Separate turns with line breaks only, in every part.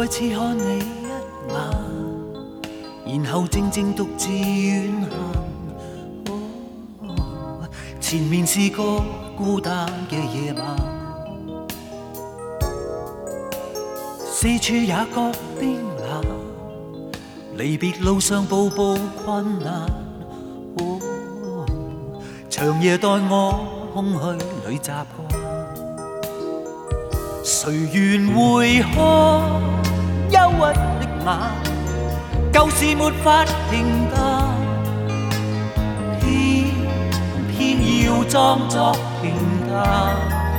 再次看你一眼，然後靜靜獨自遠行。前面是個孤單嘅夜晚，四處也覺冰冷，離別路上步步困難。長夜待我空虛裏習慣，誰願會看憂鬱的眼，舊事沒法平淡，偏要裝作平淡，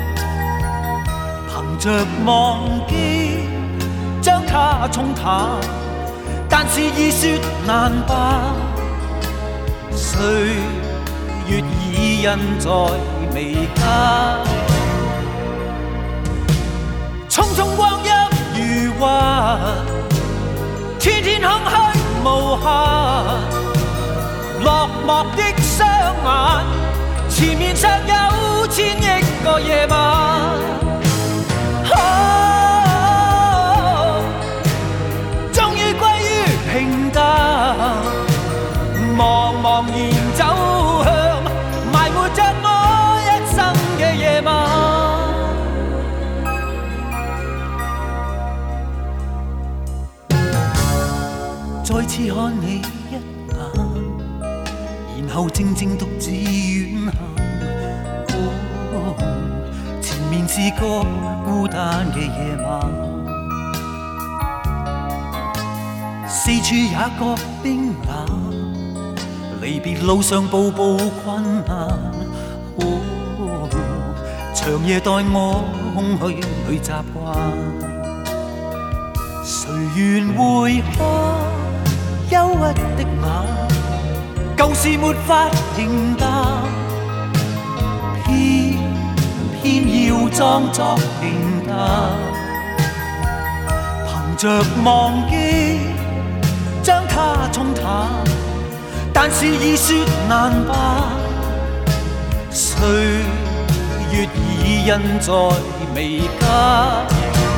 憑着忘記將它沖淡，但是已說難辦，歲月已印在眉間，匆匆光陰如幻，天天空虛無限，落寞的雙眼，前面尚有千億個夜晚。終於歸於平淡，茫茫然走向埋沒着我一生嘅夜晚。再次看你一眼，然後靜靜獨自遠行。前面是個孤單嘅夜晚，四處也覺冰冷，離別路上步步困難。長夜待我空虛裏習慣，誰願會看憂鬱的眼，舊事沒法平淡，偏要裝作平淡，憑着忘記將它沖淡，但是已說難辦，歲月已印在眉間，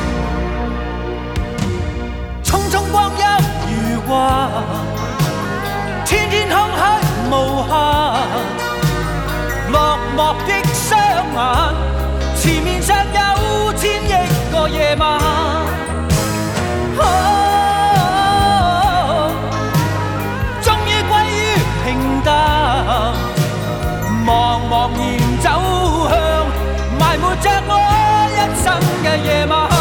匆匆光陰如幻，天天空虛無限，落寞的雙眼，前面尚有千億個夜晚。終於歸於平淡，茫茫然走向埋沒着我一生嘅夜晚。